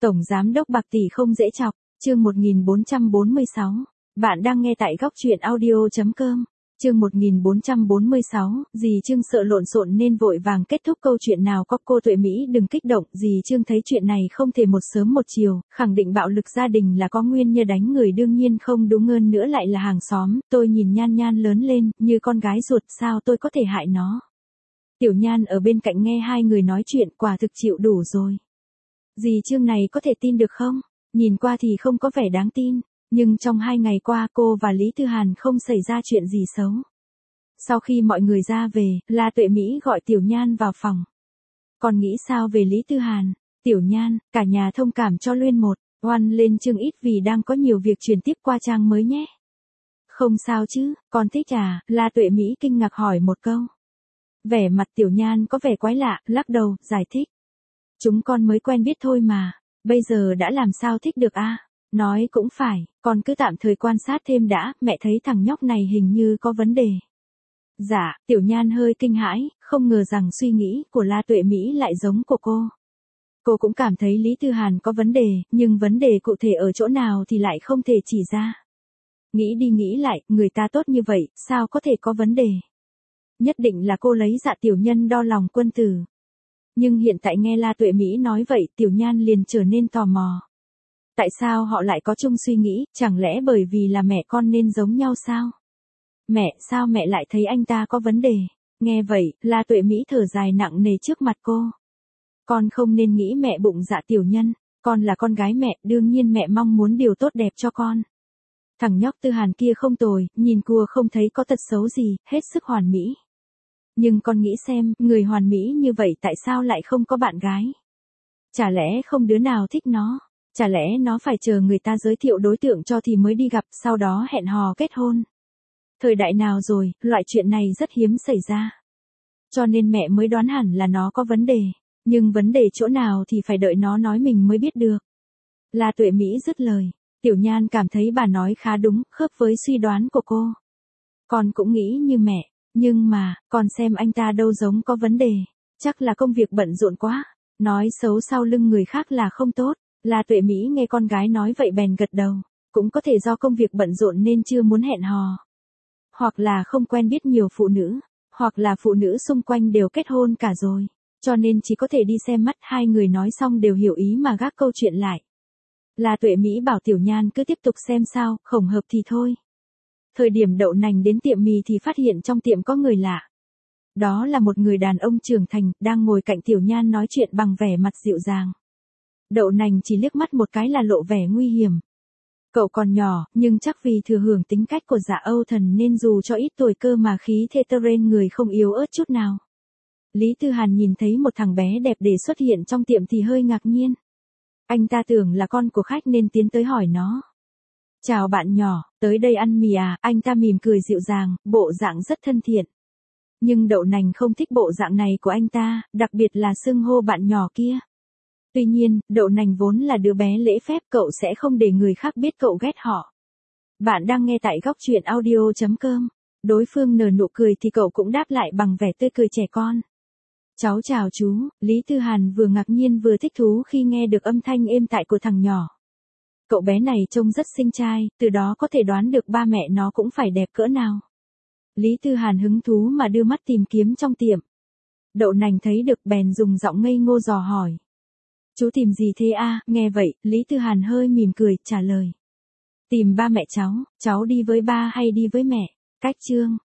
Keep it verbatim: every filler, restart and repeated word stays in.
Tổng giám đốc bạc tỷ không dễ chọc, chương một nghìn bốn trăm bốn mươi sáu. Bạn đang nghe tại góc truyện audio chấm com. Chương một nghìn bốn trăm bốn mươi sáu, dì Trương sợ lộn xộn nên vội vàng kết thúc câu chuyện nào có cô Tuệ Mỹ đừng kích động, dì Trương thấy chuyện này không thể một sớm một chiều, khẳng định bạo lực gia đình là có nguyên nhân đánh người đương nhiên không đúng hơn nữa lại là hàng xóm, tôi nhìn Nhan Nhan lớn lên, như con gái ruột sao tôi có thể hại nó. Tiểu Nhan ở bên cạnh nghe hai người nói chuyện quả thực chịu đủ rồi. Dì Trương này có thể tin được không? Nhìn qua thì không có vẻ đáng tin. Nhưng trong hai ngày qua cô và Lý Tư Hàn không xảy ra chuyện gì xấu. Sau khi mọi người ra về, La Tuệ Mỹ gọi Tiểu Nhan vào phòng. Còn nghĩ sao về Lý Tư Hàn? Tiểu Nhan, cả nhà thông cảm cho Luyên một, oan lên chương ít vì đang có nhiều việc chuyển tiếp qua trang mới nhé. Không sao chứ, con thích à? La Tuệ Mỹ kinh ngạc hỏi một câu. Vẻ mặt Tiểu Nhan có vẻ quái lạ, lắc đầu, giải thích. Chúng con mới quen biết thôi mà, bây giờ đã làm sao thích được a? À? Nói cũng phải, con cứ tạm thời quan sát thêm đã, mẹ thấy thằng nhóc này hình như có vấn đề. Dạ, Tiểu Nhan hơi kinh hãi, không ngờ rằng suy nghĩ của La Tuệ Mỹ lại giống của cô. Cô cũng cảm thấy Lý Tư Hàn có vấn đề, nhưng vấn đề cụ thể ở chỗ nào thì lại không thể chỉ ra. Nghĩ đi nghĩ lại, người ta tốt như vậy, sao có thể có vấn đề? Nhất định là cô lấy dạ tiểu nhân đo lòng quân tử. Nhưng hiện tại nghe La Tuệ Mỹ nói vậy, Tiểu Nhan liền trở nên tò mò. Tại sao họ lại có chung suy nghĩ, chẳng lẽ bởi vì là mẹ con nên giống nhau sao? Mẹ, sao mẹ lại thấy anh ta có vấn đề? Nghe vậy, La Tuệ Mỹ thở dài nặng nề trước mặt cô. Con không nên nghĩ mẹ bụng dạ tiểu nhân, con là con gái mẹ, đương nhiên mẹ mong muốn điều tốt đẹp cho con. Thằng nhóc Tư Hàn kia không tồi, nhìn cua không thấy có tật xấu gì, hết sức hoàn mỹ. Nhưng con nghĩ xem, người hoàn mỹ như vậy tại sao lại không có bạn gái? Chả lẽ không đứa nào thích nó? Chả lẽ nó phải chờ người ta giới thiệu đối tượng cho thì mới đi gặp, sau đó hẹn hò kết hôn? Thời đại nào rồi, loại chuyện này rất hiếm xảy ra. Cho nên mẹ mới đoán hẳn là nó có vấn đề. Nhưng vấn đề chỗ nào thì phải đợi nó nói mình mới biết được. La Tuệ Mỹ dứt lời. Tiểu Nhan cảm thấy bà nói khá đúng, khớp với suy đoán của cô. Con cũng nghĩ như mẹ. Nhưng mà, con xem anh ta đâu giống có vấn đề. Chắc là công việc bận rộn quá. Nói xấu sau lưng người khác là không tốt. La Tuệ Mỹ nghe con gái nói vậy bèn gật đầu. Cũng có thể do công việc bận rộn nên chưa muốn hẹn hò. Hoặc là không quen biết nhiều phụ nữ. Hoặc là phụ nữ xung quanh đều kết hôn cả rồi. Cho nên chỉ có thể đi xem mắt. Hai người nói xong đều hiểu ý mà gác câu chuyện lại. La Tuệ Mỹ bảo Tiểu Nhan cứ tiếp tục xem sao, không hợp thì thôi. Thời điểm Đậu Nành đến tiệm mì thì phát hiện trong tiệm có người lạ. Đó là một người đàn ông trưởng thành, đang ngồi cạnh Tiểu Nhan nói chuyện bằng vẻ mặt dịu dàng. Đậu Nành chỉ liếc mắt một cái là lộ vẻ nguy hiểm. Cậu còn nhỏ, nhưng chắc vì thừa hưởng tính cách của Dạ Âu Thần nên dù cho ít tuổi cơ mà khí thế trên người không yếu ớt chút nào. Lý Tư Hàn nhìn thấy một thằng bé đẹp để xuất hiện trong tiệm thì hơi ngạc nhiên. Anh ta tưởng là con của khách nên tiến tới hỏi nó. Chào bạn nhỏ, tới đây ăn mì à? Anh ta mỉm cười dịu dàng, bộ dạng rất thân thiện. Nhưng Đậu Nành không thích bộ dạng này của anh ta, đặc biệt là xưng hô bạn nhỏ kia. Tuy nhiên, Đậu Nành vốn là đứa bé lễ phép, cậu sẽ không để người khác biết cậu ghét họ. Bạn đang nghe tại góc truyện audio chấm com. Đối phương nở nụ cười thì cậu cũng đáp lại bằng vẻ tươi cười trẻ con. Cháu chào chú. Lý Tư Hàn vừa ngạc nhiên vừa thích thú khi nghe được âm thanh êm tại của thằng nhỏ. Cậu bé này trông rất xinh trai, từ đó có thể đoán được ba mẹ nó cũng phải đẹp cỡ nào. Lý Tư Hàn hứng thú mà đưa mắt tìm kiếm trong tiệm. Đậu Nành thấy được bèn dùng giọng ngây ngô dò hỏi. Chú tìm gì thế a? Nghe vậy, Lý Tư Hàn hơi mỉm cười, trả lời. Tìm ba mẹ cháu, cháu đi với ba hay đi với mẹ? Cách chương.